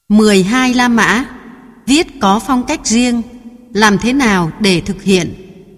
12 La Mã, viết có phong cách riêng, làm thế nào để thực hiện?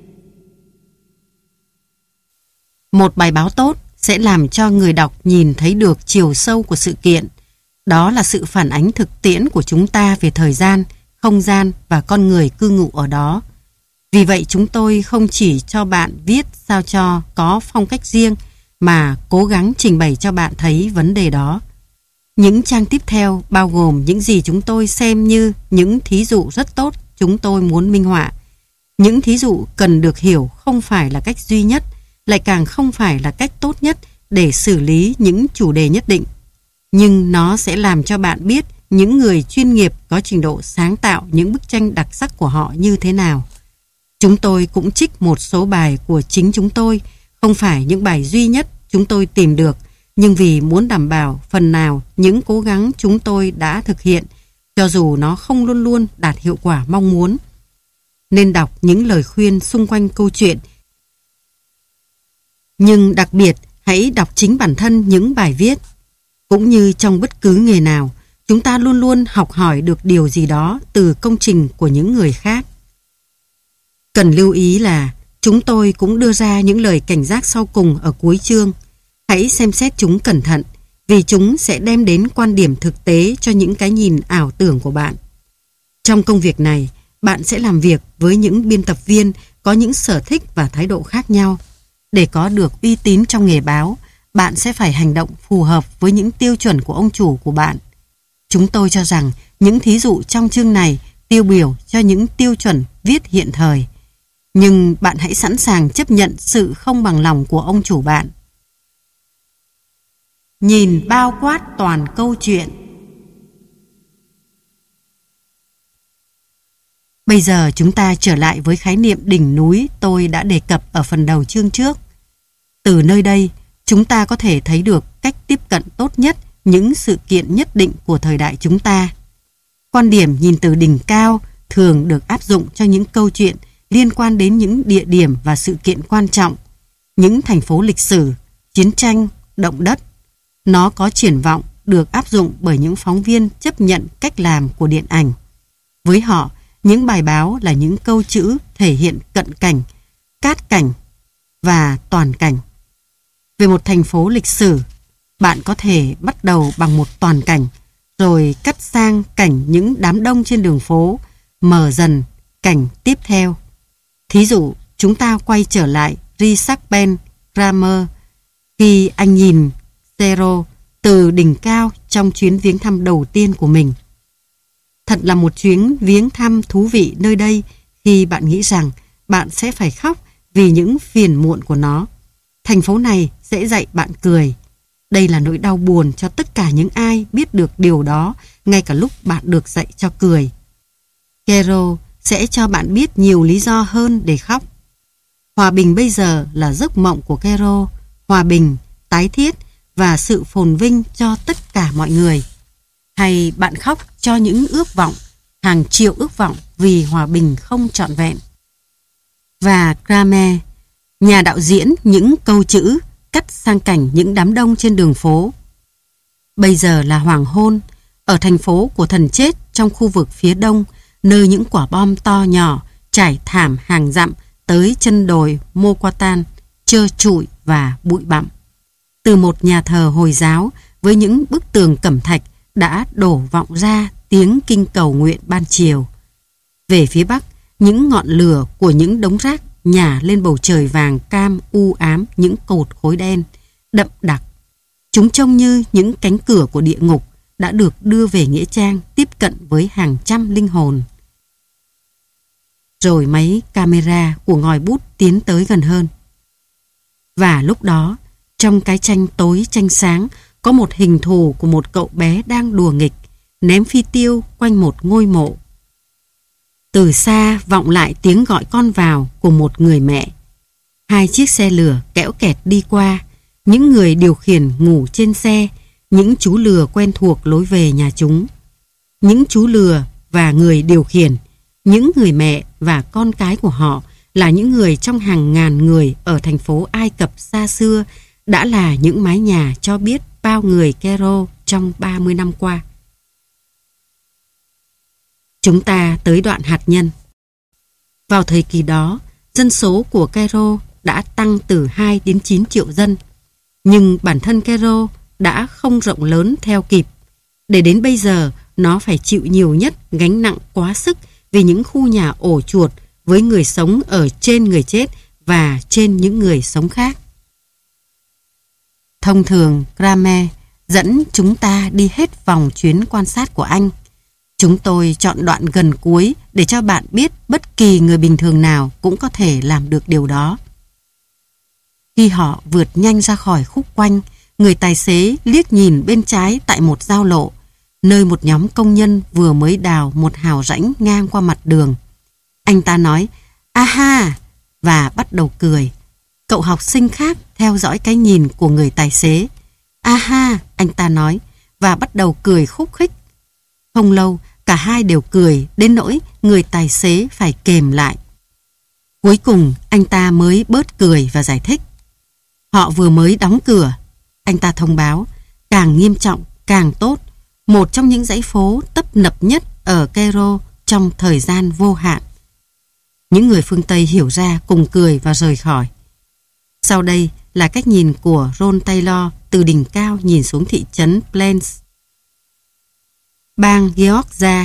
Một bài báo tốt sẽ làm cho người đọc nhìn thấy được chiều sâu của sự kiện. Đó là sự phản ánh thực tiễn của chúng ta về thời gian, không gian và con người cư ngụ ở đó. Vì vậy chúng tôi không chỉ cho bạn viết sao cho có phong cách riêng mà cố gắng trình bày cho bạn thấy vấn đề đó. Những trang tiếp theo bao gồm những gì chúng tôi xem như những thí dụ rất tốt chúng tôi muốn minh họa. Những thí dụ cần được hiểu không phải là cách duy nhất, lại càng không phải là cách tốt nhất để xử lý những chủ đề nhất định. Nhưng nó sẽ làm cho bạn biết những người chuyên nghiệp có trình độ sáng tạo những bức tranh đặc sắc của họ như thế nào. Chúng tôi cũng trích một số bài của chính chúng tôi, không phải những bài duy nhất chúng tôi tìm được, nhưng vì muốn đảm bảo phần nào những cố gắng chúng tôi đã thực hiện, cho dù nó không luôn luôn đạt hiệu quả mong muốn. Nên đọc những lời khuyên xung quanh câu chuyện. Nhưng đặc biệt, hãy đọc chính bản thân những bài viết. Cũng như trong bất cứ nghề nào, chúng ta luôn luôn học hỏi được điều gì đó từ công trình của những người khác. Cần lưu ý là chúng tôi cũng đưa ra những lời cảnh giác sau cùng ở cuối chương. Hãy xem xét chúng cẩn thận, vì chúng sẽ đem đến quan điểm thực tế cho những cái nhìn ảo tưởng của bạn. Trong công việc này, bạn sẽ làm việc với những biên tập viên có những sở thích và thái độ khác nhau. Để có được uy tín trong nghề báo, bạn sẽ phải hành động phù hợp với những tiêu chuẩn của ông chủ của bạn. Chúng tôi cho rằng những thí dụ trong chương này tiêu biểu cho những tiêu chuẩn viết hiện thời. Nhưng bạn hãy sẵn sàng chấp nhận sự không bằng lòng của ông chủ bạn. Nhìn bao quát toàn câu chuyện. Bây giờ chúng ta trở lại với khái niệm đỉnh núi tôi đã đề cập ở phần đầu chương trước. Từ nơi đây, chúng ta có thể thấy được cách tiếp cận tốt nhất những sự kiện nhất định của thời đại chúng ta. Quan điểm nhìn từ đỉnh cao thường được áp dụng cho những câu chuyện liên quan đến những địa điểm và sự kiện quan trọng, những thành phố lịch sử, chiến tranh, động đất. Nó có triển vọng được áp dụng bởi những phóng viên chấp nhận cách làm của điện ảnh. Với họ, những bài báo là những câu chữ thể hiện cận cảnh, cát cảnh và toàn cảnh. Về một thành phố lịch sử, bạn có thể bắt đầu bằng một toàn cảnh, rồi cắt sang cảnh những đám đông trên đường phố, mở dần cảnh tiếp theo. Thí dụ, chúng ta quay trở lại Richard Ben Kramer khi anh nhìn Zero từ đỉnh cao trong chuyến viếng thăm đầu tiên của mình. Thật là một chuyến viếng thăm thú vị nơi đây khi bạn nghĩ rằng bạn sẽ phải khóc vì những phiền muộn của nó. Thành phố này sẽ dạy bạn cười. Đây là nỗi đau buồn cho tất cả những ai biết được điều đó, ngay cả lúc bạn được dạy cho cười. Kero sẽ cho bạn biết nhiều lý do hơn để khóc. Hòa bình bây giờ là giấc mộng của Kero, hòa bình, tái thiết và sự phồn vinh cho tất cả mọi người. Hay bạn khóc cho những ước vọng, hàng triệu ước vọng vì hòa bình không trọn vẹn. Và Kramer, nhà đạo diễn những câu chữ cắt sang cảnh những đám đông trên đường phố. Bây giờ là hoàng hôn, ở thành phố của thần chết trong khu vực phía đông, nơi những quả bom to nhỏ trải thảm hàng dặm tới chân đồi Mokwatan, trơ trụi và bụi bặm. Từ một nhà thờ Hồi giáo với những bức tường cẩm thạch đã đổ vọng ra tiếng kinh cầu nguyện ban chiều. Về phía bắc, những ngọn lửa của những đống rác nhả lên bầu trời vàng cam u ám những cột khối đen, đậm đặc. Chúng trông như những cánh cửa của địa ngục đã được đưa về nghĩa trang tiếp cận với hàng trăm linh hồn. Rồi máy camera của ngòi bút tiến tới gần hơn. Và lúc đó, trong cái tranh tối tranh sáng, có một hình thù của một cậu bé đang đùa nghịch, ném phi tiêu quanh một ngôi mộ. Từ xa vọng lại tiếng gọi con vào của một người mẹ. Hai chiếc xe lửa kẽo kẹt đi qua, những người điều khiển ngủ trên xe, những chú lừa quen thuộc lối về nhà chúng. Những chú lừa và người điều khiển, những người mẹ và con cái của họ là những người trong hàng ngàn người ở thành phố Ai Cập xa xưa, đã là những mái nhà cho biết bao người Kero trong 30 năm qua. Chúng ta tới đoạn hạt nhân. Vào thời kỳ đó, dân số của Cairo đã tăng từ 2 đến 9 triệu dân. Nhưng bản thân Cairo đã không rộng lớn theo kịp. Để đến bây giờ, nó phải chịu nhiều nhất gánh nặng quá sức vì những khu nhà ổ chuột với người sống ở trên người chết và trên những người sống khác. Thông thường, Kramer dẫn chúng ta đi hết vòng chuyến quan sát của anh. Chúng tôi chọn đoạn gần cuối để cho bạn biết bất kỳ người bình thường nào cũng có thể làm được điều đó. Khi họ vượt nhanh ra khỏi khúc quanh, người tài xế liếc nhìn bên trái tại một giao lộ, nơi một nhóm công nhân vừa mới đào một hào rãnh ngang qua mặt đường. Anh ta nói, "Aha!" và bắt đầu cười. Cậu học sinh khác theo dõi cái nhìn của người tài xế. "Aha!" anh ta nói, và bắt đầu cười khúc khích. Không lâu, cả hai đều cười đến nỗi người tài xế phải kềm lại. Cuối cùng, anh ta mới bớt cười và giải thích. Họ vừa mới đóng cửa. Anh ta thông báo, càng nghiêm trọng, càng tốt. Một trong những dãy phố tấp nập nhất ở Cairo trong thời gian vô hạn. Những người phương Tây hiểu ra cùng cười và rời khỏi. Sau đây là cách nhìn của Ron Taylor từ đỉnh cao nhìn xuống thị trấn Plains, bang Georgia.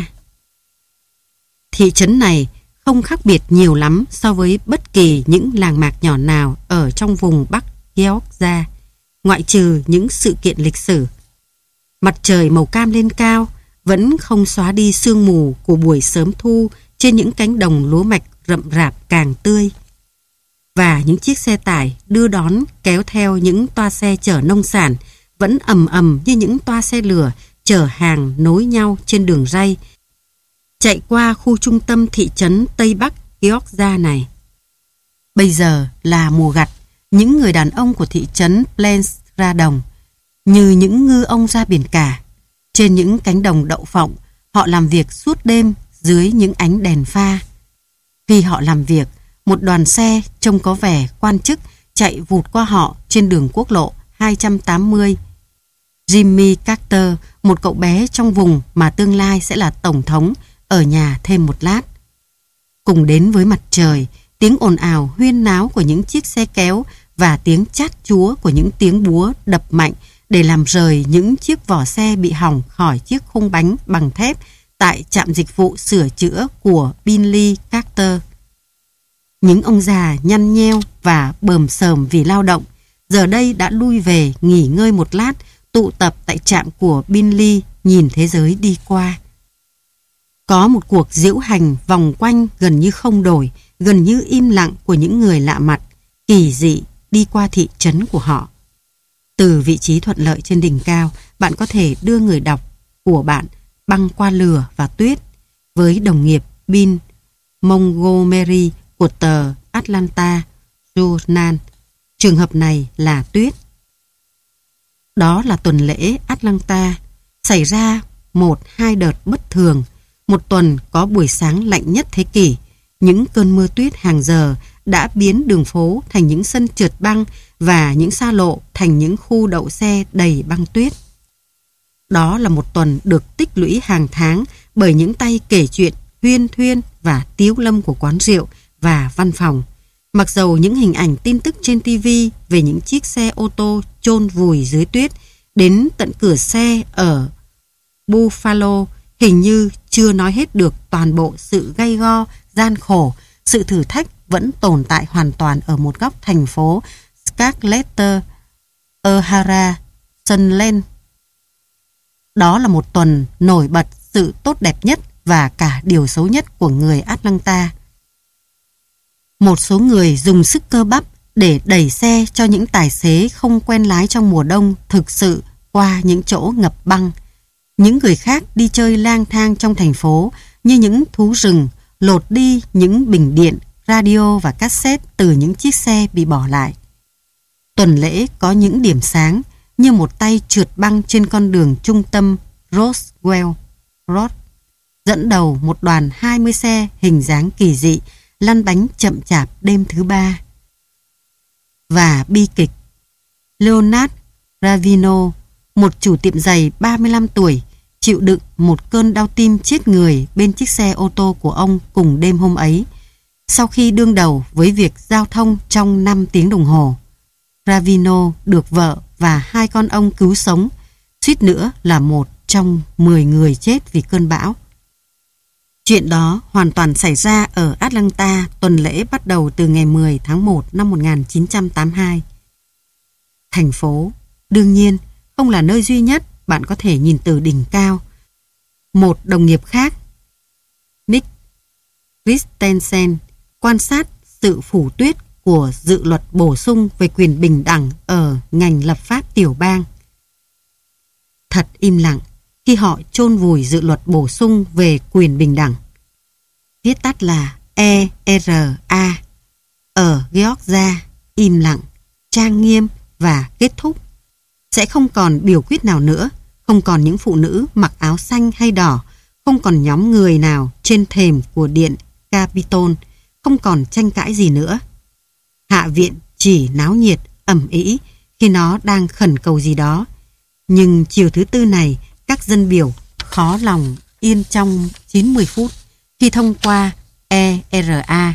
Thị trấn này không khác biệt nhiều lắm so với bất kỳ những làng mạc nhỏ nào ở trong vùng Bắc Georgia, ngoại trừ những sự kiện lịch sử. Mặt trời màu cam lên cao vẫn không xóa đi sương mù của buổi sớm thu trên những cánh đồng lúa mạch rậm rạp càng tươi. Và những chiếc xe tải đưa đón kéo theo những toa xe chở nông sản vẫn ầm ầm như những toa xe lửa chở hàng nối nhau trên đường ray chạy qua khu trung tâm thị trấn Tây Bắc Georgia này. Bây giờ là mùa gặt, những người đàn ông của thị trấn Plains ra đồng, như những ngư ông ra biển cả. Trên những cánh đồng đậu phộng, họ làm việc suốt đêm dưới những ánh đèn pha. Khi họ làm việc, một đoàn xe trông có vẻ quan chức chạy vụt qua họ trên đường quốc lộ 280. Jimmy Carter, một cậu bé trong vùng mà tương lai sẽ là tổng thống, ở nhà thêm một lát. Cùng đến với mặt trời, tiếng ồn ào huyên náo của những chiếc xe kéo và tiếng chát chúa của những tiếng búa đập mạnh để làm rời những chiếc vỏ xe bị hỏng khỏi chiếc khung bánh bằng thép tại trạm dịch vụ sửa chữa của Binley Carter. Những ông già nhăn nheo và bờm sờm vì lao động, giờ đây đã lui về nghỉ ngơi một lát, tụ tập tại trạm của Binley nhìn thế giới đi qua. Có một cuộc diễu hành vòng quanh gần như không đổi, gần như im lặng của những người lạ mặt, kỳ dị đi qua thị trấn của họ. Từ vị trí thuận lợi trên đỉnh cao, bạn có thể đưa người đọc của bạn băng qua lửa và tuyết với đồng nghiệp Bill Montgomery của tờ Atlanta Journal. Trường hợp này là tuyết. Đó là tuần lễ Atlanta, xảy ra 1-2 đợt bất thường. Một tuần có buổi sáng lạnh nhất thế kỷ. Những cơn mưa tuyết hàng giờ đã biến đường phố thành những sân trượt băng và những xa lộ thành những khu đậu xe đầy băng tuyết. Đó là một tuần được tích lũy hàng tháng bởi những tay kể chuyện, huyên thuyên và tiếu lâm của quán rượu và văn phòng. Mặc dầu những hình ảnh tin tức trên TV về những chiếc xe ô tô chôn vùi dưới tuyết đến tận cửa xe ở Buffalo hình như chưa nói hết được toàn bộ sự gay go, gian khổ, sự thử thách vẫn tồn tại hoàn toàn ở một góc thành phố Scarlett O'Hara, Sunland. Đó là một tuần nổi bật sự tốt đẹp nhất và cả điều xấu nhất của người Atlanta. Một số người dùng sức cơ bắp để đẩy xe cho những tài xế không quen lái trong mùa đông thực sự qua những chỗ ngập băng. Những người khác đi chơi lang thang trong thành phố như những thú rừng, lột đi những bình điện, radio và cassette từ những chiếc xe bị bỏ lại. Tuần lễ có những điểm sáng như một tay trượt băng trên con đường trung tâm Roswell Road, dẫn đầu một đoàn 20 xe hình dáng kỳ dị lăn bánh chậm chạp đêm thứ ba. Và bi kịch, Leonard Ravino, một chủ tiệm giày 35 tuổi, chịu đựng một cơn đau tim chết người bên chiếc xe ô tô của ông cùng đêm hôm ấy, sau khi đương đầu với việc giao thông trong 5 tiếng đồng hồ. Gravino được vợ và 2 con ông cứu sống, suýt nữa là một trong 10 người chết vì cơn bão. Chuyện đó hoàn toàn xảy ra ở Atlanta tuần lễ bắt đầu từ ngày 10 tháng 1 năm 1982. Thành phố, đương nhiên, không là nơi duy nhất bạn có thể nhìn từ đỉnh cao. Một đồng nghiệp khác, Nick Christensen, quan sát sự phủ tuyết của dự luật bổ sung về quyền bình đẳng ở ngành lập pháp tiểu bang. Thật im lặng khi họ chôn vùi dự luật bổ sung về quyền bình đẳng, viết tắt là ERA, ở Georgia, im lặng, trang nghiêm và kết thúc. Sẽ không còn biểu quyết nào nữa, không còn những phụ nữ mặc áo xanh hay đỏ, không còn nhóm người nào trên thềm của điện Capitol, không còn tranh cãi gì nữa. Hạ viện chỉ náo nhiệt, ầm ĩ khi nó đang khẩn cầu gì đó. Nhưng chiều thứ Tư này, các dân biểu khó lòng yên trong 90 phút khi thông qua ERA.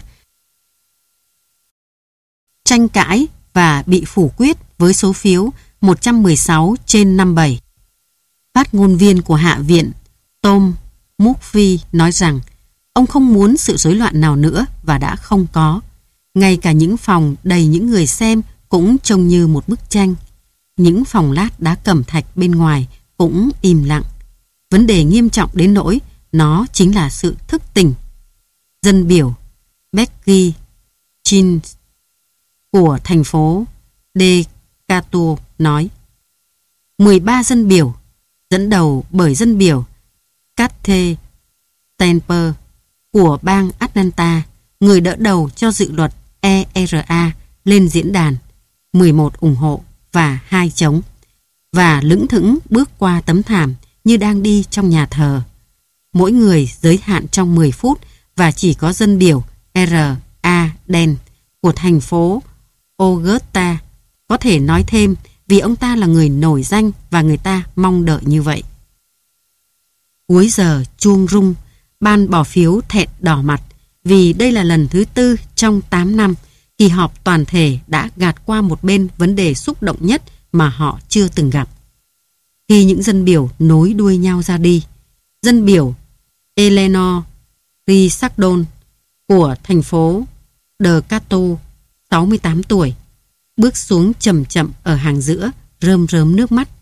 Tranh cãi và bị phủ quyết với số phiếu 116 trên 57. Phát ngôn viên của Hạ viện Tom Murphy nói rằng ông không muốn sự rối loạn nào nữa và đã không có. Ngay cả những phòng đầy những người xem cũng trông như một bức tranh. Những phòng lát đá cẩm thạch bên ngoài cũng im lặng. Vấn đề nghiêm trọng đến nỗi nó chính là sự thức tỉnh. Dân biểu Becky Chins của thành phố Decatur nói 13 dân biểu, dẫn đầu bởi dân biểu Kathy Stamper của bang Atlanta, người đỡ đầu cho dự luật ERA, lên diễn đàn, 11 ủng hộ và 2 chống, và lững thững bước qua tấm thảm như đang đi trong nhà thờ. Mỗi người giới hạn trong 10 phút và chỉ có dân biểu R.A. Dent của thành phố Augusta có thể nói thêm vì ông ta là người nổi danh và người ta mong đợi như vậy. Cuối giờ chuông rung, ban bỏ phiếu thẹn đỏ mặt vì đây là lần thứ 4 trong 8 năm kỳ họp toàn thể đã gạt qua một bên vấn đề xúc động nhất mà họ chưa từng gặp. Khi những dân biểu nối đuôi nhau ra đi, dân biểu Eleanor Risardon của thành phố Decatur, 68 tuổi, bước xuống chậm chậm ở hàng giữa, rơm rớm nước mắt.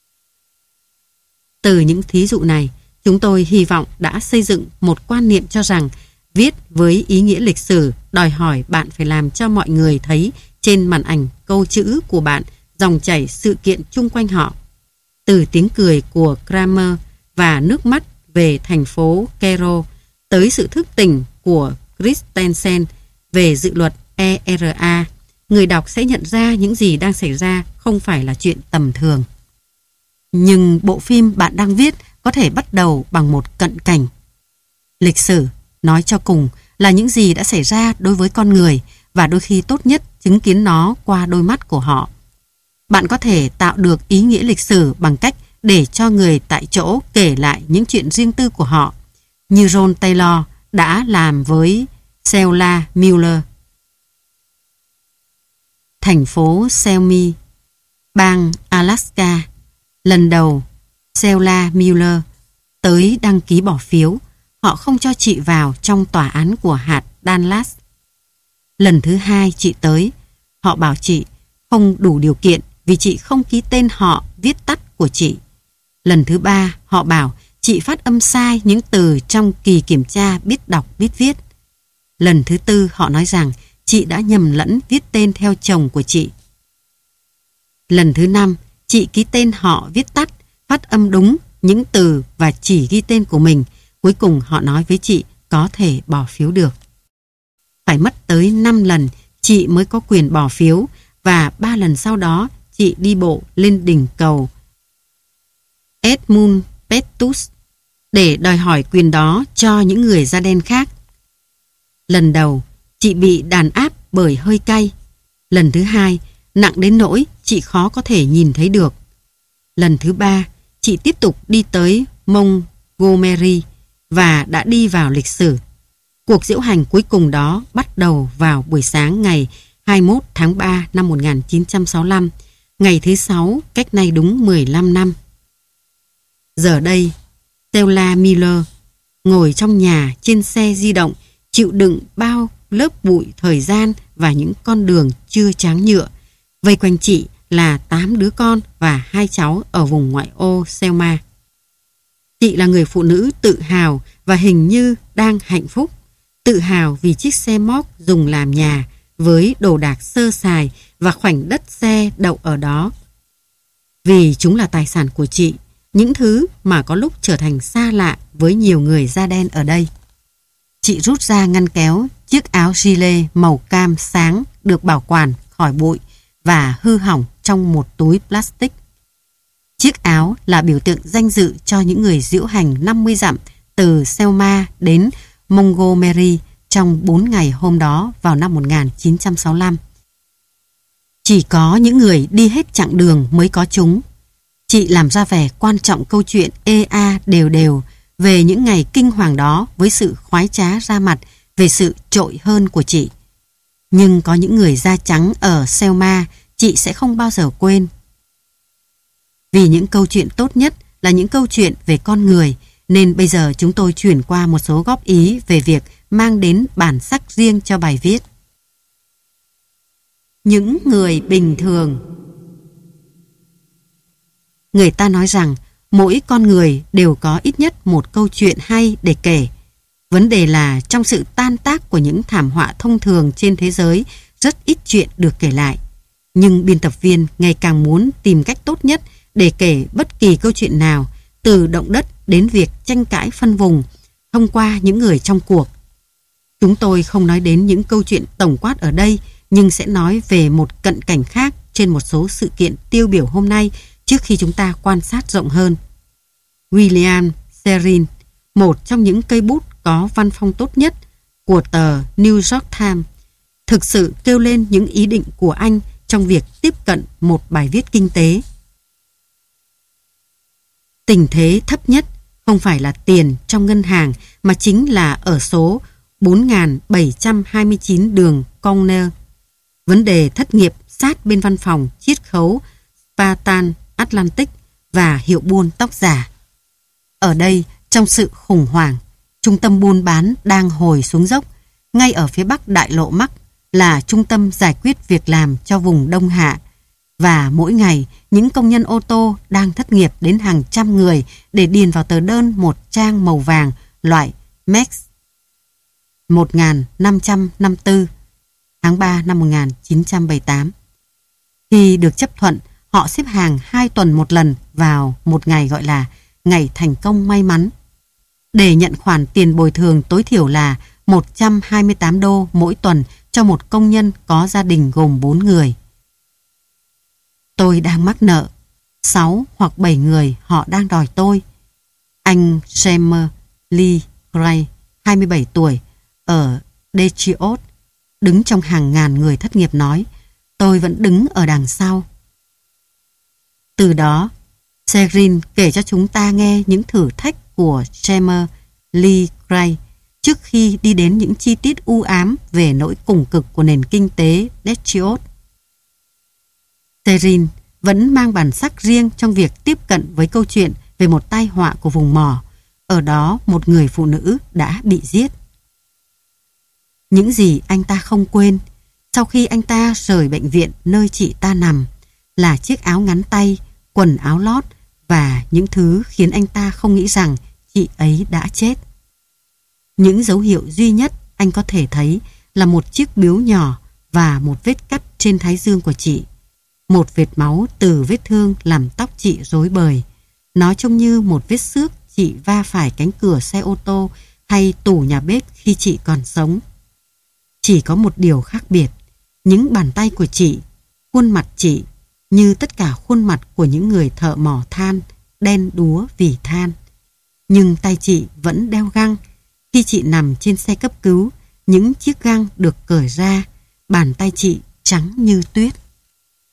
Từ những thí dụ này, chúng tôi hy vọng đã xây dựng một quan niệm cho rằng viết với ý nghĩa lịch sử đòi hỏi bạn phải làm cho mọi người thấy trên màn ảnh câu chữ của bạn dòng chảy sự kiện chung quanh họ. Từ tiếng cười của Kramer và nước mắt về thành phố Cairo tới sự thức tỉnh của Christensen về dự luật ERA, người đọc sẽ nhận ra những gì đang xảy ra không phải là chuyện tầm thường. Nhưng bộ phim bạn đang viết có thể bắt đầu bằng một cận cảnh. Lịch sử, nói cho cùng, là những gì đã xảy ra đối với con người và đôi khi tốt nhất chứng kiến nó qua đôi mắt của họ. Bạn có thể tạo được ý nghĩa lịch sử bằng cách để cho người tại chỗ kể lại những chuyện riêng tư của họ, như Ron Taylor đã làm với Sheila Mueller. Thành phố Selmy, bang Alaska, lần đầu Sheila Mueller tới đăng ký bỏ phiếu, họ không cho chị vào trong tòa án của hạt Dallas. Lần thứ 2 chị tới, họ bảo chị không đủ điều kiện vì chị không ký tên họ viết tắt của chị. Lần thứ 3 họ bảo chị phát âm sai những từ trong kỳ kiểm tra biết đọc biết viết. Lần thứ 4 họ nói rằng chị đã nhầm lẫn viết tên theo chồng của chị. Lần thứ 5 chị ký tên họ viết tắt, phát âm đúng những từ và chỉ ghi tên của mình. Cuối cùng họ nói với chị có thể bỏ phiếu được. Phải mất tới 5 lần chị mới có quyền bỏ phiếu và 3 lần sau đó chị đi bộ lên đỉnh cầu Edmund Pettus để đòi hỏi quyền đó cho những người da đen khác. Lần đầu chị bị đàn áp bởi hơi cay. Lần thứ 2 nặng đến nỗi chị khó có thể nhìn thấy được. Lần thứ 3 chị tiếp tục đi tới Montgomery và đã đi vào lịch sử. Cuộc diễu hành cuối cùng đó bắt đầu vào buổi sáng ngày 21 tháng 3 năm 1965, ngày thứ 6 cách nay đúng 15 năm. Giờ đây, Stella Miller ngồi trong nhà trên xe di động, chịu đựng bao lớp bụi thời gian và những con đường chưa tráng nhựa. Vây quanh chị là 8 đứa con và 2 cháu ở vùng ngoại ô Selma. Chị là người phụ nữ tự hào và hình như đang hạnh phúc. Tự hào vì chiếc xe móc dùng làm nhà với đồ đạc sơ sài và khoảnh đất xe đậu ở đó. Vì chúng là tài sản của chị, những thứ mà có lúc trở thành xa lạ với nhiều người da đen ở đây. Chị rút ra ngăn kéo chiếc áo gilet màu cam sáng được bảo quản khỏi bụi và hư hỏng trong một túi plastic. Chiếc áo là biểu tượng danh dự cho những người diễu hành 50 dặm từ Selma đến Montgomery trong 4 ngày hôm đó vào năm 1965. Chỉ có những người đi hết chặng đường mới có chúng. Chị làm ra vẻ quan trọng câu chuyện ea đều đều về những ngày kinh hoàng đó với sự khoái trá ra mặt về sự trội hơn của chị. Nhưng có những người da trắng ở Selma chị sẽ không bao giờ quên. Vì những câu chuyện tốt nhất là những câu chuyện về con người, nên bây giờ chúng tôi chuyển qua một số góp ý về việc mang đến bản sắc riêng cho bài viết. Những người bình thường. Người ta nói rằng mỗi con người đều có ít nhất một câu chuyện hay để kể. Vấn đề là trong sự tan tác của những thảm họa thông thường trên thế giới, rất ít chuyện được kể lại. Nhưng biên tập viên ngày càng muốn tìm cách tốt nhất để kể bất kỳ câu chuyện nào, từ động đất đến việc tranh cãi phân vùng, thông qua những người trong cuộc. Chúng tôi không nói đến những câu chuyện tổng quát ở đây, nhưng sẽ nói về một cận cảnh khác trên một số sự kiện tiêu biểu hôm nay trước khi chúng ta quan sát rộng hơn. William Sherin, một trong những cây bút có văn phong tốt nhất của tờ New York Times, thực sự kêu lên những ý định của anh trong việc tiếp cận một bài viết kinh tế. Tình thế thấp nhất không phải là tiền trong ngân hàng mà chính là ở số 4729 đường Corner. Vấn đề thất nghiệp sát bên văn phòng chiết khấu Spartan Atlantic và hiệu buôn tóc giả. Ở đây, trong sự khủng hoảng, trung tâm buôn bán đang hồi xuống dốc. Ngay ở phía bắc đại lộ Mắc là trung tâm giải quyết việc làm cho vùng Đông Hạ. Và mỗi ngày, những công nhân ô tô đang thất nghiệp đến hàng trăm người để điền vào tờ đơn một trang màu vàng loại Max 1554 tháng 3 năm 1978. Khi được chấp thuận, họ xếp hàng 2 tuần một lần vào một ngày gọi là ngày thành công may mắn, để nhận khoản tiền bồi thường tối thiểu là 128 đô mỗi tuần cho một công nhân có gia đình gồm 4 người. Tôi đang mắc nợ 6 hoặc 7 người họ đang đòi tôi. Anh James Lee Gray, 27 tuổi, ở Detroit, đứng trong hàng ngàn người thất nghiệp nói, tôi vẫn đứng ở đằng sau. Từ đó, Sherin kể cho chúng ta nghe những thử thách của James Lee Gray trước khi đi đến những chi tiết u ám về nỗi cùng cực của nền kinh tế Detroit. Sherin vẫn mang bản sắc riêng trong việc tiếp cận với câu chuyện về một tai họa của vùng mỏ. Ở đó một người phụ nữ đã bị giết. Những gì anh ta không quên sau khi anh ta rời bệnh viện nơi chị ta nằm là chiếc áo ngắn tay, quần áo lót và những thứ khiến anh ta không nghĩ rằng chị ấy đã chết. Những dấu hiệu duy nhất anh có thể thấy là một chiếc bướu nhỏ và một vết cắt trên thái dương của chị. Một vệt máu từ vết thương làm tóc chị rối bời. Nó trông như một vết xước chị va phải cánh cửa xe ô tô hay tủ nhà bếp khi chị còn sống. Chỉ có một điều khác biệt. Những bàn tay của chị, khuôn mặt chị, như tất cả khuôn mặt của những người thợ mỏ than, đen đúa vì than. Nhưng tay chị vẫn đeo găng. Khi chị nằm trên xe cấp cứu, những chiếc găng được cởi ra, bàn tay chị trắng như tuyết.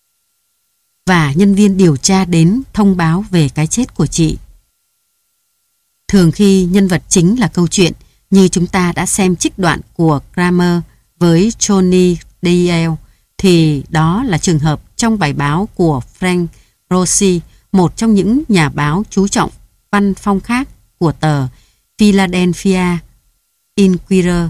Và nhân viên điều tra đến thông báo về cái chết của chị. Thường khi nhân vật chính là câu chuyện, như chúng ta đã xem trích đoạn của Kramer với Johnny Dale, thì đó là trường hợp trong bài báo của Frank Rossi, một trong những nhà báo chú trọng văn phong khác của tờ Philadelphia Inquirer.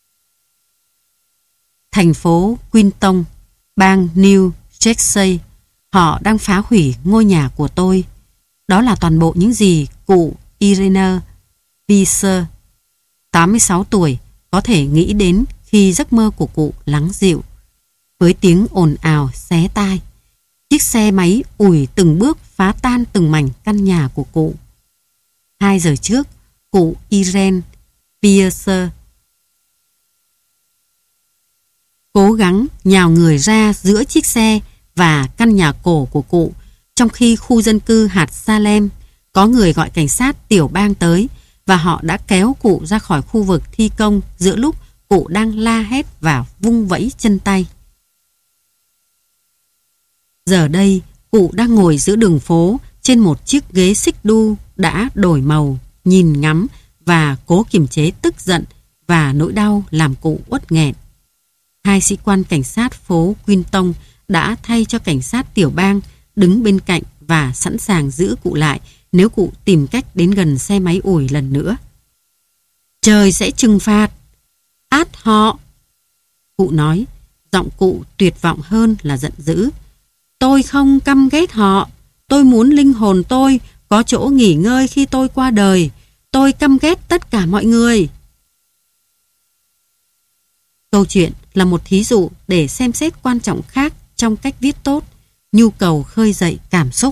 Thành phố Quinton, bang New Jersey, họ đang phá hủy ngôi nhà của tôi. Đó là toàn bộ những gì cụ Irene Visser, 86 tuổi, có thể nghĩ đến khi giấc mơ của cụ lắng dịu. Với tiếng ồn ào xé tai, chiếc xe máy ủi từng bước phá tan từng mảnh căn nhà của cụ. 2 giờ trước, cụ Irene Visser cố gắng nhào người ra giữa chiếc xe và căn nhà cổ của cụ, trong khi khu dân cư hạt Salem có người gọi cảnh sát tiểu bang tới và họ đã kéo cụ ra khỏi khu vực thi công giữa lúc cụ đang la hét và vung vẫy chân tay. Giờ đây, cụ đang ngồi giữa đường phố trên một chiếc ghế xích đu đã đổi màu, nhìn ngắm và cố kiềm chế tức giận và nỗi đau làm cụ uất nghẹn. 2 sĩ quan cảnh sát phố Quinton đã thay cho cảnh sát tiểu bang đứng bên cạnh và sẵn sàng giữ cụ lại nếu cụ tìm cách đến gần xe máy ủi lần nữa. Trời sẽ trừng phạt. Át họ. Cụ nói, giọng cụ tuyệt vọng hơn là giận dữ. Tôi không căm ghét họ. Tôi muốn linh hồn tôi có chỗ nghỉ ngơi khi tôi qua đời. Tôi căm ghét tất cả mọi người. Câu chuyện là một thí dụ để xem xét quan trọng khác trong cách viết tốt, nhu cầu khơi dậy cảm xúc.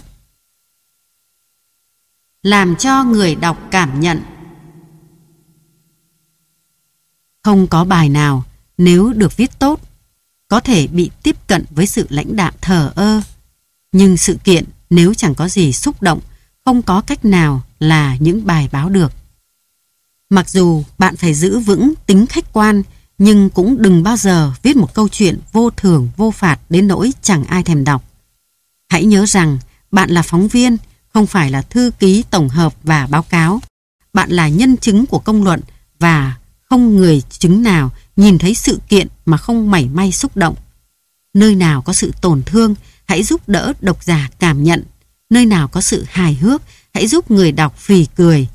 Làm cho người đọc cảm nhận. Không có bài nào, nếu được viết tốt, có thể bị tiếp cận với sự lãnh đạm thờ ơ. Nhưng sự kiện nếu chẳng có gì xúc động, không có cách nào là những bài báo được. Mặc dù bạn phải giữ vững tính khách quan, nhưng cũng đừng bao giờ viết một câu chuyện vô thưởng vô phạt đến nỗi chẳng ai thèm đọc. Hãy nhớ rằng bạn là phóng viên, không phải là thư ký tổng hợp và báo cáo. Bạn là nhân chứng của công luận và không người chứng nào nhìn thấy sự kiện mà không mảy may xúc động. Nơi nào có sự tổn thương, hãy giúp đỡ độc giả cảm nhận. Nơi nào có sự hài hước, hãy giúp người đọc phì cười.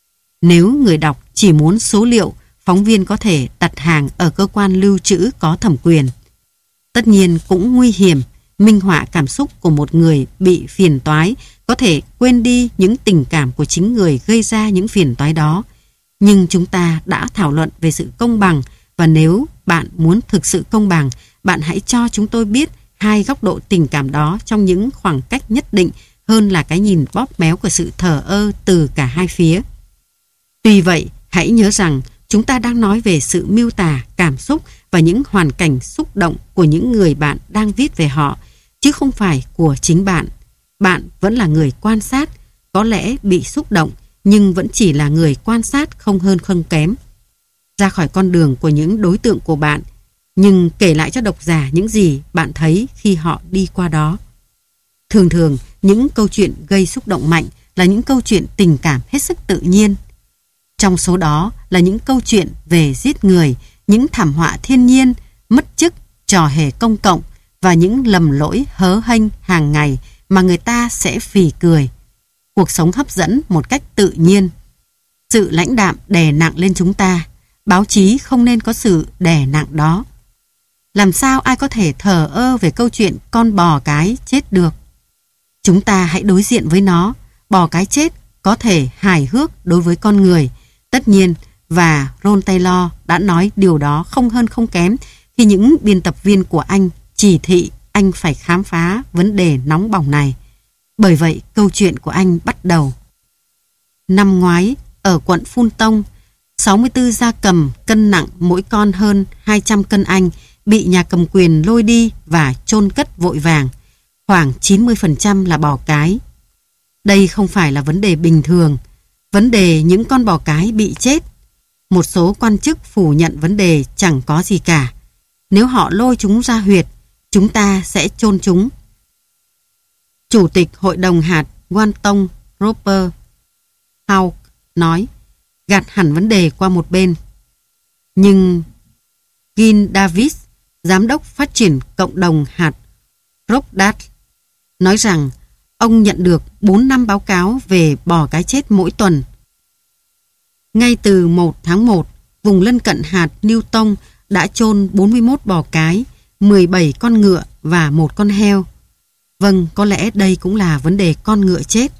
Nếu người đọc chỉ muốn số liệu, phóng viên có thể đặt hàng ở cơ quan lưu trữ có thẩm quyền. Tất nhiên cũng nguy hiểm, minh họa cảm xúc của một người bị phiền toái có thể quên đi những tình cảm của chính người gây ra những phiền toái đó. Nhưng chúng ta đã thảo luận về sự công bằng, và nếu bạn muốn thực sự công bằng, bạn hãy cho chúng tôi biết 2 góc độ tình cảm đó trong những khoảng cách nhất định hơn là cái nhìn bóp méo của sự thờ ơ từ cả hai phía. Tuy vậy, hãy nhớ rằng chúng ta đang nói về sự miêu tả cảm xúc và những hoàn cảnh xúc động của những người bạn đang viết về họ, chứ không phải của chính bạn. Bạn vẫn là người quan sát, có lẽ bị xúc động, nhưng vẫn chỉ là người quan sát, không hơn không kém. Ra khỏi con đường của những đối tượng của bạn, nhưng kể lại cho độc giả những gì bạn thấy khi họ đi qua đó. Thường thường, những câu chuyện gây xúc động mạnh là những câu chuyện tình cảm hết sức tự nhiên. Trong số đó là những câu chuyện về giết người, những thảm họa thiên nhiên, mất chức, trò hề công cộng và những lầm lỗi hớ hênh hàng ngày mà người ta sẽ phì cười. Cuộc sống hấp dẫn một cách tự nhiên. Sự lãnh đạm đè nặng lên chúng ta. Báo chí không nên có sự đè nặng đó. Làm sao ai có thể thờ ơ về câu chuyện con bò cái chết được? Chúng ta hãy đối diện với nó. Bò cái chết có thể hài hước đối với con người. Tất nhiên, và Ron Taylor đã nói điều đó không hơn không kém khi những biên tập viên của anh chỉ thị anh phải khám phá vấn đề nóng bỏng này. Bởi vậy, câu chuyện của anh bắt đầu. Năm ngoái, ở quận Fulton, 64 gia cầm cân nặng mỗi con hơn 200 cân Anh bị nhà cầm quyền lôi đi và chôn cất vội vàng. Khoảng 90% là bò cái. Đây không phải là vấn đề bình thường. Vấn đề những con bò cái bị chết. Một số quan chức phủ nhận vấn đề chẳng có gì cả. Nếu họ lôi chúng ra huyệt, chúng ta sẽ chôn chúng. Chủ tịch Hội đồng hạt Wanton Roper Hawk nói, gạt hẳn vấn đề qua một bên. Nhưng Gil Davis, giám đốc phát triển cộng đồng hạt Rockdale, nói rằng ông nhận được 4 năm báo cáo về bò cái chết mỗi tuần. Ngay từ 1 tháng 1, vùng lân cận hạt Newton đã chôn 41 bò cái, 17 con ngựa và 1 con heo. Vâng, có lẽ đây cũng là vấn đề con ngựa chết.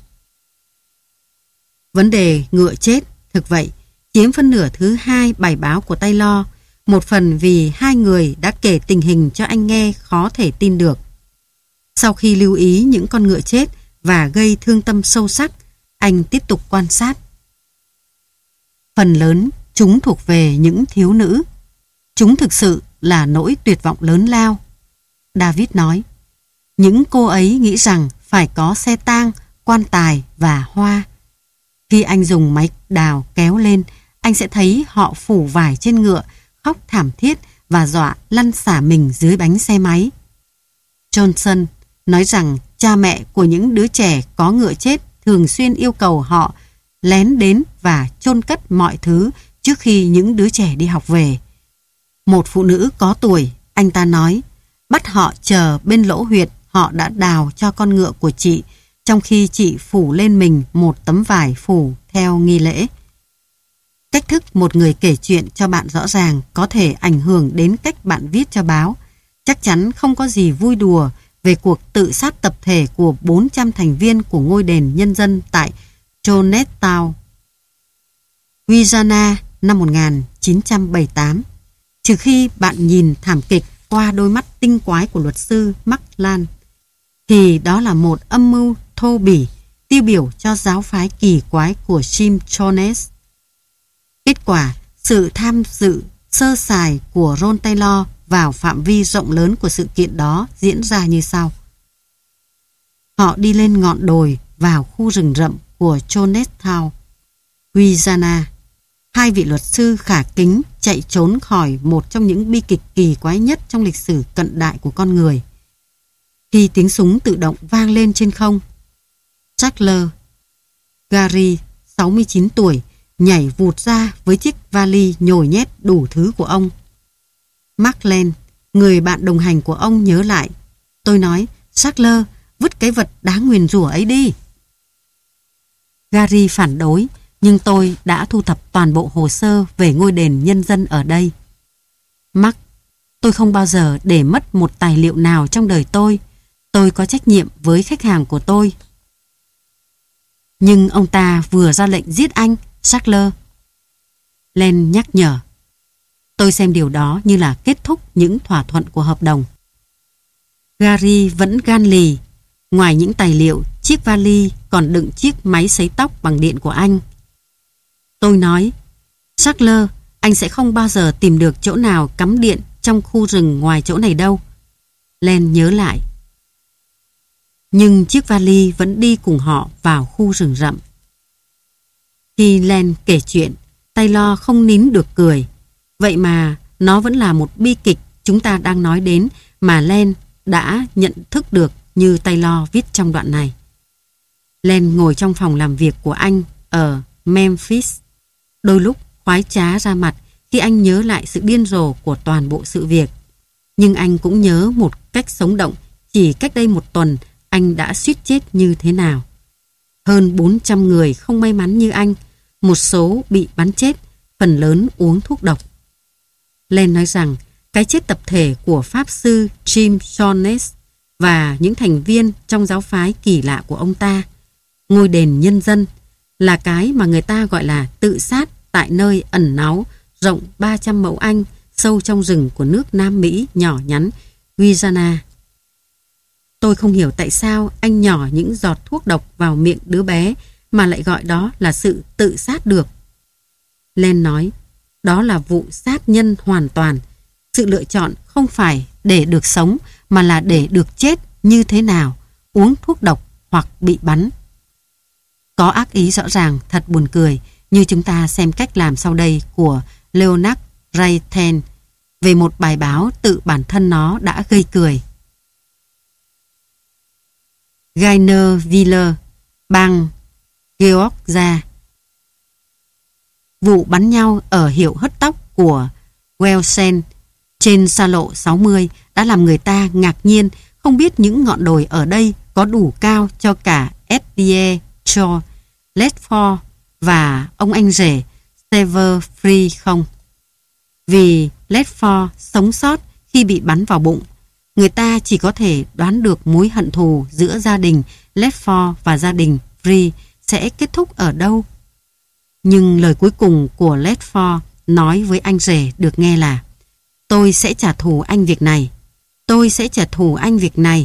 Vấn đề ngựa chết, thực vậy, chiếm phân nửa thứ 2 bài báo của Taylor, một phần vì 2 người đã kể tình hình cho anh nghe khó thể tin được. Sau khi lưu ý những con ngựa chết và gây thương tâm sâu sắc, anh tiếp tục quan sát. Phần lớn chúng thuộc về những thiếu nữ. Chúng thực sự là nỗi tuyệt vọng lớn lao. David nói, những cô ấy nghĩ rằng phải có xe tang, quan tài và hoa. Khi anh dùng máy đào kéo lên, anh sẽ thấy họ phủ vải trên ngựa, khóc thảm thiết và dọa lăn xả mình dưới bánh xe máy. Johnson nói rằng cha mẹ của những đứa trẻ có ngựa chết thường xuyên yêu cầu họ lén đến và chôn cất mọi thứ trước khi những đứa trẻ đi học về. Một phụ nữ có tuổi, anh ta nói, bắt họ chờ bên lỗ huyệt họ đã đào cho con ngựa của chị, trong khi chị phủ lên mình một tấm vải phủ theo nghi lễ. Cách thức một người kể chuyện cho bạn rõ ràng có thể ảnh hưởng đến cách bạn viết cho báo. Chắc chắn không có gì vui đùa về cuộc tự sát tập thể của 400 thành viên của ngôi đền nhân dân tại Jonestown, Louisiana năm 1978, trừ khi bạn nhìn thảm kịch qua đôi mắt tinh quái của luật sư Markland, thì đó là một âm mưu thô bỉ tiêu biểu cho giáo phái kỳ quái của Jim Jones. Kết quả, sự tham dự sơ sài của Ron Taylor vào phạm vi rộng lớn của sự kiện đó diễn ra như sau. Họ đi lên ngọn đồi vào khu rừng rậm của Jonestown, Louisiana. 2 vị luật sư khả kính chạy trốn khỏi một trong những bi kịch kỳ quái nhất trong lịch sử cận đại của con người. Khi tiếng súng tự động vang lên trên không, Charles Gary, 69 tuổi, nhảy vụt ra với chiếc vali nhồi nhét đủ thứ của ông. Markland, người bạn đồng hành của ông, nhớ lại. Tôi nói, Charles, vứt cái vật đáng nguyền rủa ấy đi. Gary phản đối, nhưng tôi đã thu thập toàn bộ hồ sơ về ngôi đền nhân dân ở đây. Mark, tôi không bao giờ để mất một tài liệu nào trong đời tôi. Tôi có trách nhiệm với khách hàng của tôi. Nhưng ông ta vừa ra lệnh giết anh, Charles. Len nhắc nhở. Tôi xem điều đó như là kết thúc những thỏa thuận của hợp đồng. Gary vẫn gan lì. Ngoài những tài liệu, chiếc vali còn đựng chiếc máy sấy tóc bằng điện của anh. Tôi nói, Charles, anh sẽ không bao giờ tìm được chỗ nào cắm điện trong khu rừng ngoài chỗ này đâu. Len nhớ lại. Nhưng chiếc vali vẫn đi cùng họ vào khu rừng rậm. Khi Len kể chuyện, Taylor không nín được cười. Vậy mà nó vẫn là một bi kịch chúng ta đang nói đến mà Len đã nhận thức được như Taylor viết trong đoạn này. Len ngồi trong phòng làm việc của anh ở Memphis. Đôi lúc khoái trá ra mặt khi anh nhớ lại sự điên rồ của toàn bộ sự việc. Nhưng anh cũng nhớ một cách sống động chỉ cách đây một tuần anh đã suýt chết như thế nào. Hơn 400 người không may mắn như anh, một số bị bắn chết, phần lớn uống thuốc độc. Len nói rằng cái chết tập thể của Pháp sư Jim Jones và những thành viên trong giáo phái kỳ lạ của ông ta, ngôi đền nhân dân, là cái mà người ta gọi là tự sát tại nơi ẩn náu rộng 300 mẫu Anh sâu trong rừng của nước Nam Mỹ nhỏ nhắn Louisiana. Tôi không hiểu tại sao anh nhỏ những giọt thuốc độc vào miệng đứa bé mà lại gọi đó là sự tự sát được. Len nói, đó là vụ sát nhân hoàn toàn. Sự lựa chọn không phải để được sống mà là để được chết như thế nào, uống thuốc độc hoặc bị bắn. Có ác ý rõ ràng, thật buồn cười, như chúng ta xem cách làm sau đây của Leonard Raytheon về một bài báo tự bản thân nó đã gây cười. Gainesville, bang Georgia. Vụ bắn nhau ở hiệu hớt tóc của Wellsen trên xa lộ 60 đã làm người ta ngạc nhiên không biết những ngọn đồi ở đây có đủ cao cho cả Eddie Shaw, Ledford và ông anh rể Sever Free không. Vì Ledford sống sót khi bị bắn vào bụng, người ta chỉ có thể đoán được mối hận thù giữa gia đình Ledford và gia đình Free sẽ kết thúc ở đâu. Nhưng lời cuối cùng của Ledford nói với anh rể được nghe là: tôi sẽ trả thù anh việc này. Tôi sẽ trả thù anh việc này.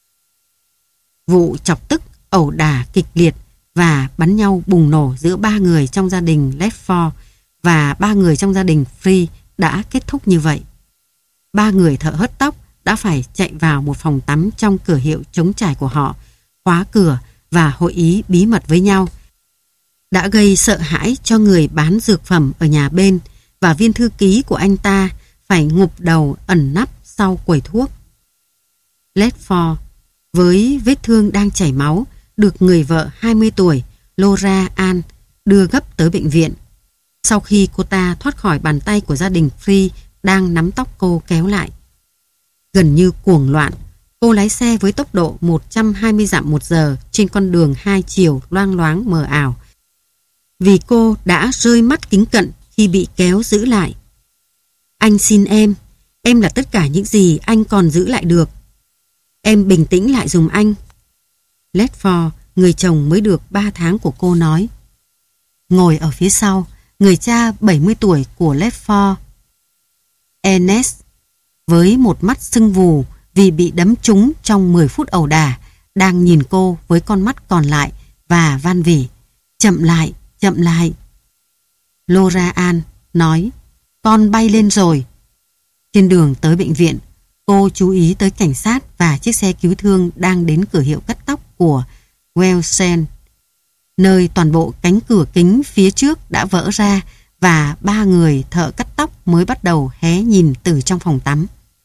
Vụ chọc tức, ẩu đả kịch liệt và bắn nhau bùng nổ giữa 3 người trong gia đình Ledford và 3 người trong gia đình Free đã kết thúc như vậy. 3 người thợ hớt tóc đã phải chạy vào một phòng tắm trong cửa hiệu trống trải của họ, khóa cửa và hội ý bí mật với nhau. Đã gây sợ hãi cho người bán dược phẩm ở nhà bên, và viên thư ký của anh ta phải ngụp đầu ẩn nấp sau quầy thuốc. Ledford, với vết thương đang chảy máu, được người vợ 20 tuổi, Laura Ann, đưa gấp tới bệnh viện. Sau khi cô ta thoát khỏi bàn tay của gia đình Free đang nắm tóc cô kéo lại. Gần như cuồng loạn, cô lái xe với tốc độ 120 dặm một giờ trên con đường 2 chiều loang loáng mờ ảo. Vì cô đã rơi mắt kính cận khi bị kéo giữ lại. Anh xin em là tất cả những gì anh còn giữ lại được. Em bình tĩnh lại dùm anh. Ledford, người chồng mới được 3 tháng của cô nói. Ngồi ở phía sau, người cha 70 tuổi của Ledford, Ernest, với một mắt sưng vù vì bị đấm trúng trong 10 phút ẩu đả, đang nhìn cô với con mắt còn lại và van vỉ: chậm lại, chậm lại. Laura Ann nói: con bay lên rồi. Trên đường tới bệnh viện, cô chú ý tới cảnh sát và chiếc xe cứu thương đang đến cửa hiệu cắt tóc của Wellsen, nơi toàn bộ cánh cửa kính phía trước đã vỡ ra và 3 người thợ cắt tóc mới bắt đầu hé nhìn từ trong phòng tắm.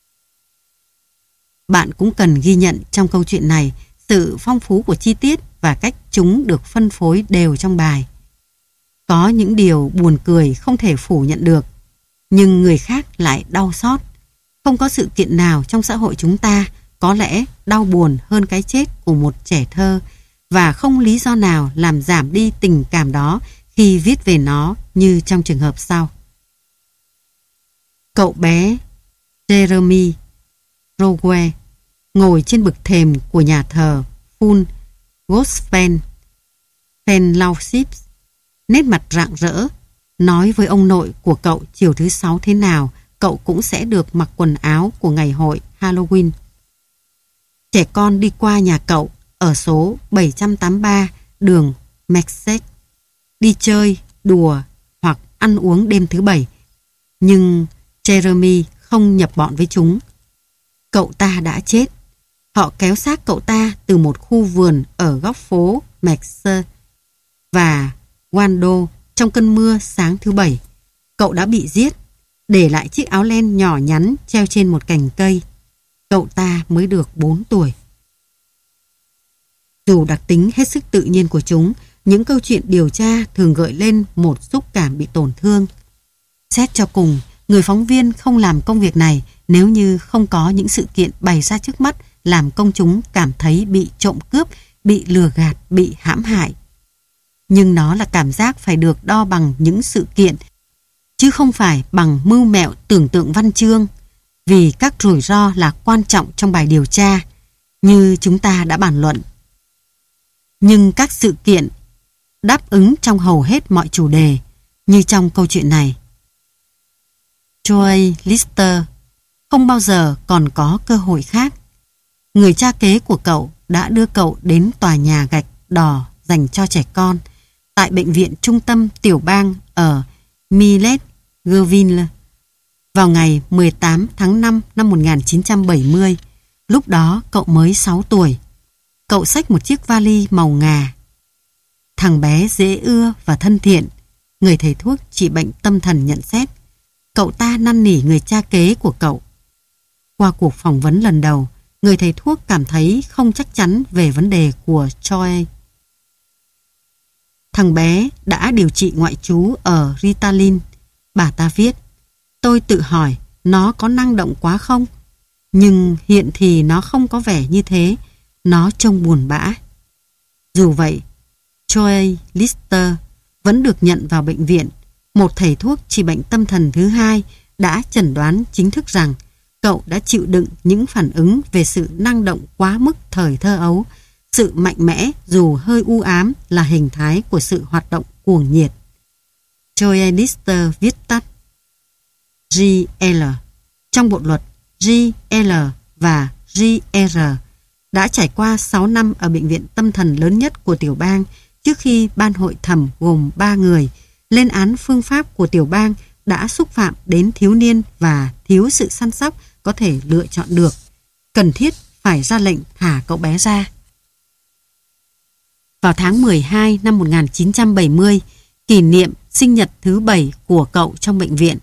Bạn cũng cần ghi nhận trong câu chuyện này sự phong phú của chi tiết và cách chúng được phân phối đều trong bài. Có những điều buồn cười không thể phủ nhận được, nhưng người khác lại đau xót. Không có sự kiện nào trong xã hội chúng ta có lẽ đau buồn hơn cái chết của một trẻ thơ, và không lý do nào làm giảm đi tình cảm đó khi viết về nó như trong trường hợp sau. Cậu bé Jeremy Rowell ngồi trên bậc thềm của nhà thờ Full Gospel Fellowship, nét mặt rạng rỡ, nói với ông nội của cậu chiều thứ 6 thế nào cậu cũng sẽ được mặc quần áo của ngày hội Halloween. Trẻ con đi qua nhà cậu ở số 783 đường Merced, đi chơi, đùa hoặc ăn uống đêm thứ Bảy, nhưng Jeremy không nhập bọn với chúng. Cậu ta đã chết. Họ kéo xác cậu ta từ một khu vườn ở góc phố Merced và Wando trong cơn mưa sáng thứ Bảy. Cậu đã bị giết, để lại chiếc áo len nhỏ nhắn treo trên một cành cây. Cậu ta mới được 4 tuổi. Dù đặc tính hết sức tự nhiên của chúng, những câu chuyện điều tra thường gợi lên một xúc cảm bị tổn thương. Xét cho cùng, người phóng viên không làm công việc này nếu như không có những sự kiện bày ra trước mắt làm công chúng cảm thấy bị trộm cướp, bị lừa gạt, bị hãm hại. Nhưng nó là cảm giác phải được đo bằng những sự kiện, chứ không phải bằng mưu mẹo tưởng tượng văn chương, vì các rủi ro là quan trọng trong bài điều tra, như chúng ta đã bàn luận. Nhưng các sự kiện đáp ứng trong hầu hết mọi chủ đề, như trong câu chuyện này. Joey Lister không bao giờ còn có cơ hội khác. Người cha kế của cậu đã đưa cậu đến tòa nhà gạch đỏ dành cho trẻ con tại bệnh viện trung tâm tiểu bang ở Milletville vào ngày 18 tháng 5 năm 1970. Lúc đó cậu mới 6 tuổi. Cậu xách một chiếc vali màu ngà. Thằng bé dễ ưa và thân thiện, người thầy thuốc trị bệnh tâm thần nhận xét. Cậu ta năn nỉ người cha kế của cậu. Qua cuộc phỏng vấn lần đầu, người thầy thuốc cảm thấy không chắc chắn về vấn đề của Joey. Thằng bé đã điều trị ngoại trú ở Ritalin. Bà ta viết, tôi tự hỏi nó có năng động quá không? Nhưng hiện thì nó không có vẻ như thế. Nó trông buồn bã. Dù vậy, Joey Lister vẫn được nhận vào bệnh viện. Một thầy thuốc trị bệnh tâm thần thứ hai đã chẩn đoán chính thức rằng cậu đã chịu đựng những phản ứng về sự năng động quá mức thời thơ ấu. Sự mạnh mẽ dù hơi u ám là hình thái của sự hoạt động cuồng nhiệt. Joey Lister viết tắt GL. Trong bộ luật, GL và GR đã trải qua 6 năm ở bệnh viện tâm thần lớn nhất của tiểu bang trước khi ban hội thẩm gồm 3 người lên án phương pháp của tiểu bang đã xúc phạm đến thiếu niên và thiếu sự săn sóc có thể lựa chọn được. Cần thiết phải ra lệnh thả cậu bé ra. Vào tháng 12 năm 1970, kỷ niệm sinh nhật thứ 7 của cậu trong bệnh viện,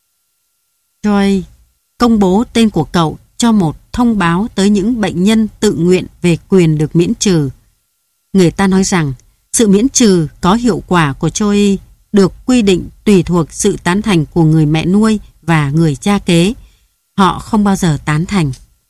Joy công bố tên của cậu cho một thông báo tới những bệnh nhân tự nguyện về quyền được miễn trừ. Người ta nói rằng sự miễn trừ có hiệu quả của Joy được quy định tùy thuộc sự tán thành của người mẹ nuôi và người cha kế. Họ không bao giờ tán thành.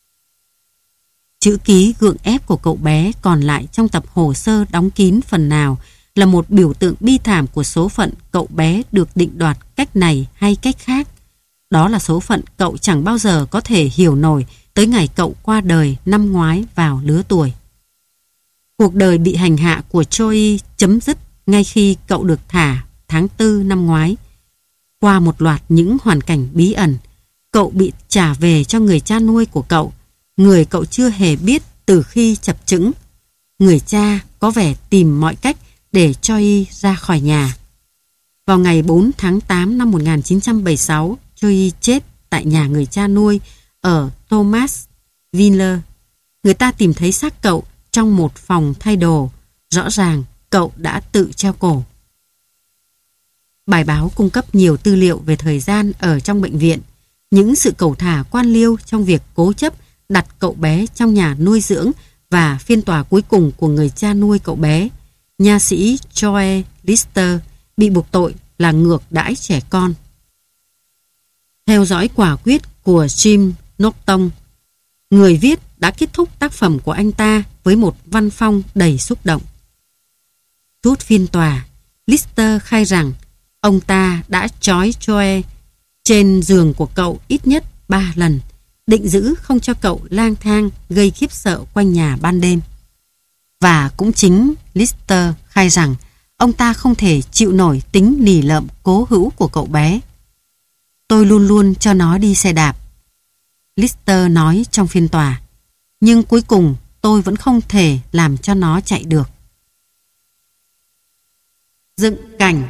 Chữ ký gượng ép của cậu bé còn lại trong tập hồ sơ đóng kín phần nào là một biểu tượng bi thảm của số phận cậu bé được định đoạt cách này hay cách khác. Đó là số phận cậu chẳng bao giờ có thể hiểu nổi tới ngày cậu qua đời năm ngoái vào lứa tuổi. Cuộc đời bị hành hạ của Joey chấm dứt ngay khi cậu được thả tháng 4 năm ngoái. Qua một loạt những hoàn cảnh bí ẩn, cậu bị trả về cho người cha nuôi của cậu, người cậu chưa hề biết từ khi chập chững. Người cha có vẻ tìm mọi cách để Joey ra khỏi nhà. Vào ngày 4 tháng 8 năm 1976, Joey chết tại nhà người cha nuôi ở Thomasville. Người ta tìm thấy xác cậu trong một phòng thay đồ. Rõ ràng cậu đã tự treo cổ. Bài báo cung cấp nhiều tư liệu về thời gian ở trong bệnh viện, những sự cẩu thả quan liêu trong việc cố chấp đặt cậu bé trong nhà nuôi dưỡng và phiên tòa cuối cùng của người cha nuôi cậu bé, nha sĩ Joey Lister, bị buộc tội là ngược đãi trẻ con. Theo dõi quả quyết của Jim Norton, người viết đã kết thúc tác phẩm của anh ta với một văn phong đầy xúc động. Suốt phiên tòa, Lister khai rằng ông ta đã trói Joey trên giường của cậu ít nhất 3 lần, định giữ không cho cậu lang thang gây khiếp sợ quanh nhà ban đêm. Và cũng chính Lister khai rằng ông ta không thể chịu nổi tính lì lợm cố hữu của cậu bé. Tôi luôn luôn cho nó đi xe đạp, Lister nói trong phiên tòa, nhưng cuối cùng tôi vẫn không thể làm cho nó chạy được. Dựng cảnh.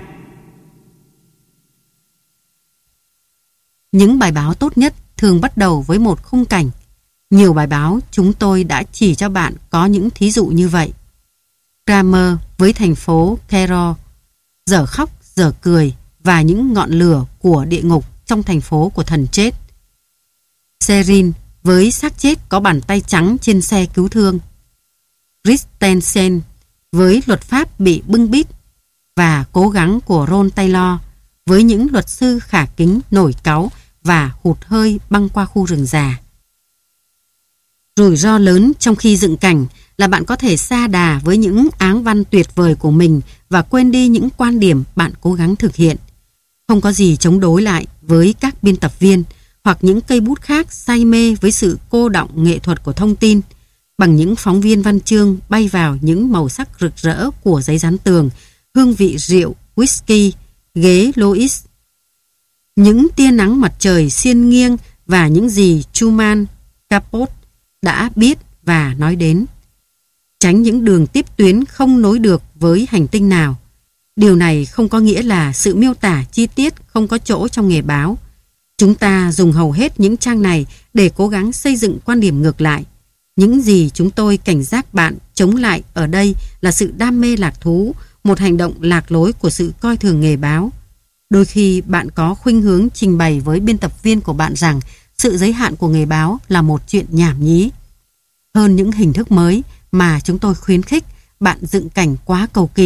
Những bài báo tốt nhất thường bắt đầu với một khung cảnh. Nhiều bài báo chúng tôi đã chỉ cho bạn có những thí dụ như vậy. Kramer với thành phố Cairo, dở khóc dở cười và những ngọn lửa của địa ngục trong thành phố của thần chết. Serin với xác chết có bàn tay trắng trên xe cứu thương. Christensen với luật pháp bị bưng bít và cố gắng của Ron Taylor với những luật sư khả kính nổi cáu và hụt hơi băng qua khu rừng già. Rủi ro lớn trong khi dựng cảnh là bạn có thể sa đà với những áng văn tuyệt vời của mình và quên đi những quan điểm bạn cố gắng thực hiện. Không có gì chống đối lại với các biên tập viên hoặc những cây bút khác say mê với sự cô đọng nghệ thuật của thông tin. Bằng những phóng viên văn chương bay vào những màu sắc rực rỡ của giấy dán tường, hương vị rượu, whisky, ghế Lois, những tia nắng mặt trời xiên nghiêng và những gì Truman Capote đã biết và nói đến. Tránh những đường tiếp tuyến không nối được với hành tinh nào. Điều này không có nghĩa là sự miêu tả chi tiết không có chỗ trong nghề báo. Chúng ta dùng hầu hết những trang này để cố gắng xây dựng quan điểm ngược lại. Những gì chúng tôi cảnh giác bạn chống lại ở đây là sự đam mê lạc thú, một hành động lạc lối của sự coi thường nghề báo. Đôi khi bạn có khuynh hướng trình bày với biên tập viên của bạn rằng sự giới hạn của nghề báo là một chuyện nhảm nhí. Hơn những hình thức mới mà chúng tôi khuyến khích, bạn dựng cảnh quá cầu kỳ,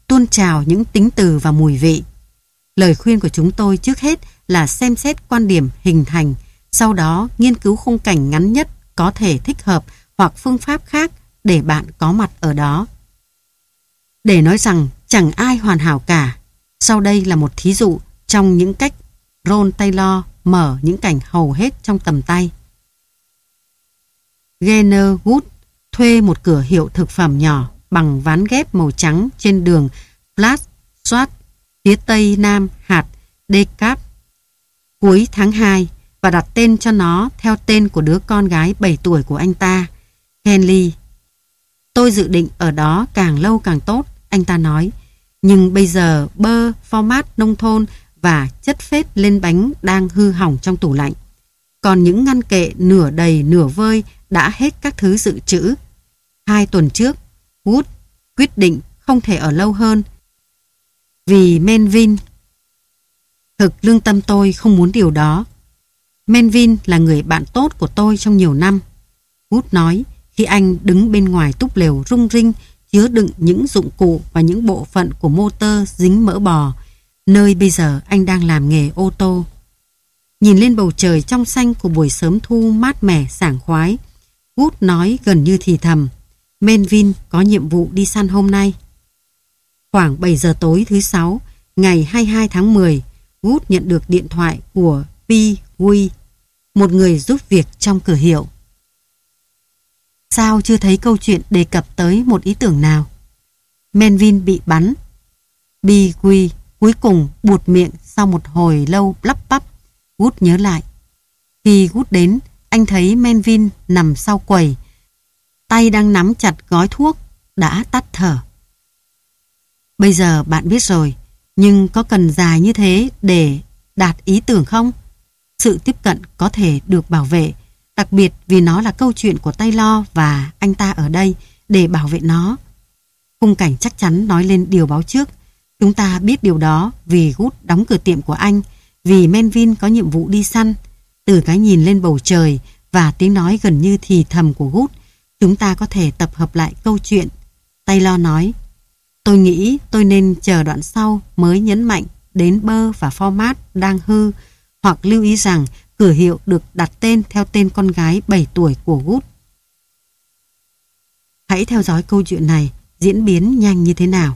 tuôn trào những tính từ và mùi vị. Lời khuyên của chúng tôi trước hết là xem xét quan điểm hình thành, sau đó nghiên cứu khung cảnh ngắn nhất có thể thích hợp hoặc phương pháp khác để bạn có mặt ở đó. Để nói rằng chẳng ai hoàn hảo cả, sau đây là một thí dụ trong những cách Ron Taylor mở những cảnh hầu hết trong tầm tay. Gaynor Wood thuê một cửa hiệu thực phẩm nhỏ bằng ván ghép màu trắng trên đường Flat Swat, phía tây nam hạt Decap, cuối tháng 2, và đặt tên cho nó theo tên của đứa con gái 7 tuổi của anh ta, Henley. Tôi dự định ở đó càng lâu càng tốt, anh ta nói, nhưng bây giờ bơ, format nông thôn và chất phết lên bánh đang hư hỏng trong tủ lạnh. Còn những ngăn kệ nửa đầy nửa vơi đã hết các thứ dự trữ. 2 tuần trước, Wood quyết định không thể ở lâu hơn vì Melvin. Thực lương tâm tôi không muốn điều đó. Melvin là người bạn tốt của tôi trong nhiều năm, Wood nói khi anh đứng bên ngoài túp lều rung rinh chứa đựng những dụng cụ và những bộ phận của motor dính mỡ bò, nơi bây giờ anh đang làm nghề ô tô. Nhìn lên bầu trời trong xanh của buổi sớm thu mát mẻ sảng khoái, Wood nói gần như thì thầm, Melvin có nhiệm vụ đi săn hôm nay. Khoảng 7 giờ tối thứ Sáu, ngày 22 tháng 10, Wood nhận được điện thoại của P. Wee, một người giúp việc trong cửa hiệu. Sao chưa thấy câu chuyện đề cập tới một ý tưởng nào? Melvin bị bắn. P. Wee cuối cùng buột miệng sau một hồi lâu lắp bắp. Wood nhớ lại. Khi Wood đến, anh thấy Melvin nằm sau quầy. Tay đang nắm chặt gói thuốc, đã tắt thở. Bây giờ bạn biết rồi, nhưng có cần dài như thế để đạt ý tưởng không? Sự tiếp cận có thể được bảo vệ, đặc biệt vì nó là câu chuyện của Taylor và anh ta ở đây để bảo vệ nó. Khung cảnh chắc chắn nói lên điều báo trước. Chúng ta biết điều đó vì Wood đóng cửa tiệm của anh, vì Melvin có nhiệm vụ đi săn. Từ cái nhìn lên bầu trời và tiếng nói gần như thì thầm của Wood, chúng ta có thể tập hợp lại câu chuyện. Taylor nói, tôi nghĩ tôi nên chờ đoạn sau mới nhấn mạnh đến bơ và format đang hư, hoặc lưu ý rằng cửa hiệu được đặt tên theo tên con gái 7 tuổi của Wood. Hãy theo dõi câu chuyện này diễn biến nhanh như thế nào.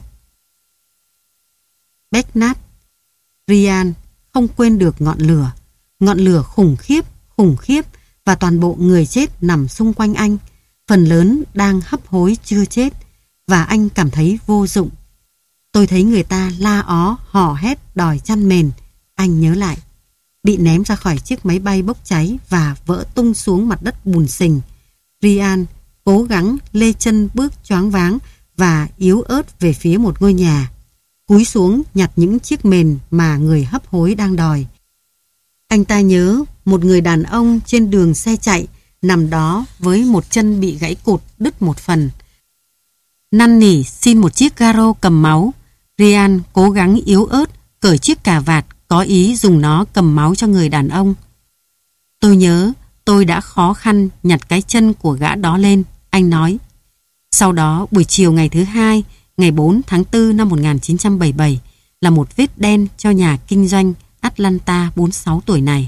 Bernard Ryan không quên được ngọn lửa khủng khiếp và toàn bộ người chết nằm xung quanh anh, phần lớn đang hấp hối chưa chết, và anh cảm thấy vô dụng. Tôi thấy người ta la ó, hò hét đòi chăn mền, anh nhớ lại. Bị ném ra khỏi chiếc máy bay bốc cháy và vỡ tung xuống mặt đất bùn xình. Ryan cố gắng lê chân bước choáng váng và yếu ớt về phía một ngôi nhà, cúi xuống nhặt những chiếc mền mà người hấp hối đang đòi. Anh ta nhớ một người đàn ông trên đường xe chạy nằm đó với một chân bị gãy cụt đứt một phần. Năn nỉ xin một chiếc garo cầm máu. Ryan cố gắng yếu ớt cởi chiếc cà vạt có ý dùng nó cầm máu cho người đàn ông. Tôi nhớ tôi đã khó khăn nhặt cái chân của gã đó lên, anh nói. Sau đó buổi chiều ngày thứ Hai, ngày 4 tháng 4 năm 1977 là một vết đen cho nhà kinh doanh Atlanta 46 tuổi này.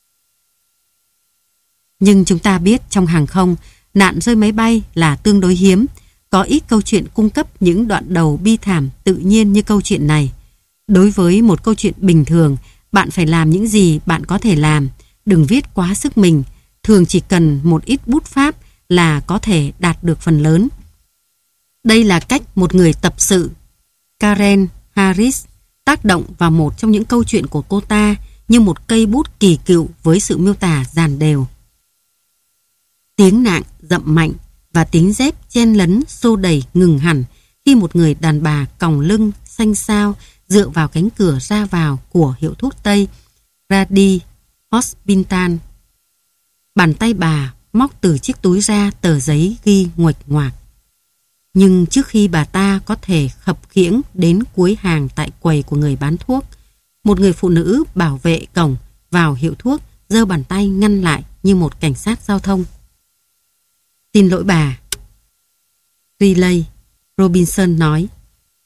Nhưng chúng ta biết trong hàng không, nạn rơi máy bay là tương đối hiếm. Có ít câu chuyện cung cấp những đoạn đầu bi thảm tự nhiên như câu chuyện này. Đối với một câu chuyện bình thường, bạn phải làm những gì bạn có thể làm. Đừng viết quá sức mình. Thường chỉ cần một ít bút pháp là có thể đạt được phần lớn. Đây là cách một người tập sự, Karen Harris, tác động vào một trong những câu chuyện của cô ta như một cây bút kỳ cựu với sự miêu tả dàn đều. Tiếng nạng dậm mạnh và tiếng dép chen lấn xô đẩy ngừng hẳn khi một người đàn bà còng lưng xanh xao dựa vào cánh cửa ra vào của hiệu thuốc Tây Rady Hospital. Bàn tay bà móc từ chiếc túi ra tờ giấy ghi nguệch ngoạc. Nhưng trước khi bà ta có thể khập khiễng đến cuối hàng tại quầy của người bán thuốc, một người phụ nữ bảo vệ cổng vào hiệu thuốc giơ bàn tay ngăn lại như một cảnh sát giao thông. Xin lỗi bà, Riley, Robinson nói.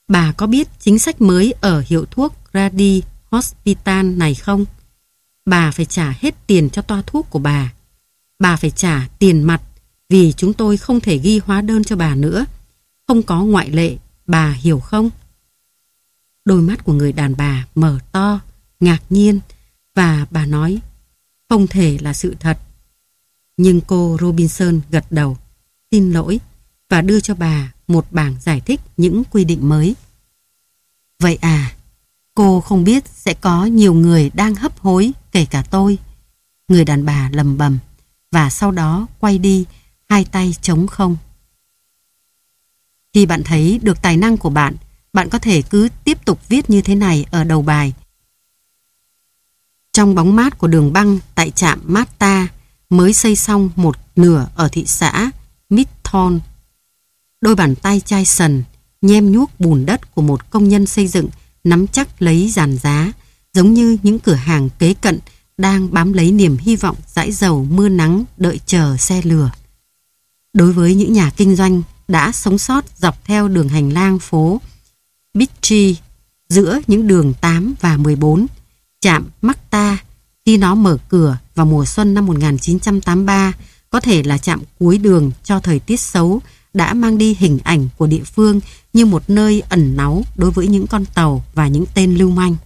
Bà có biết chính sách mới ở hiệu thuốc Grady Hospital này không? Bà phải trả hết tiền cho toa thuốc của bà. Bà phải trả tiền mặt vì chúng tôi không thể ghi hóa đơn cho bà nữa. Không có ngoại lệ, bà hiểu không? Đôi mắt của người đàn bà mở to, ngạc nhiên, và bà nói, không thể là sự thật. Nhưng cô Robinson gật đầu, xin lỗi, và đưa cho bà một bảng giải thích những quy định mới. Vậy à, cô không biết sẽ có nhiều người đang hấp hối, kể cả tôi. Người đàn bà lầm bầm, và sau đó quay đi, hai tay trống không. Khi bạn thấy được tài năng của bạn, bạn có thể cứ tiếp tục viết như thế này ở đầu bài. Trong bóng mát của đường băng tại trạm Marta mới xây xong một nửa ở thị xã Midtown. Đôi bàn tay chai sần, nhem nhuốc bùn đất của một công nhân xây dựng nắm chắc lấy giàn giá, giống như những cửa hàng kế cận đang bám lấy niềm hy vọng dãi dầu mưa nắng đợi chờ xe lửa. Đối với những nhà kinh doanh đã sống sót dọc theo đường hành lang phố Beatty giữa những đường 8 và 14, trạm Marta khi nó mở cửa vào mùa xuân năm 1983 có thể là trạm cuối đường cho thời tiết xấu, đã mang đi hình ảnh của địa phương như một nơi ẩn náu đối với những con tàu và những tên lưu manh.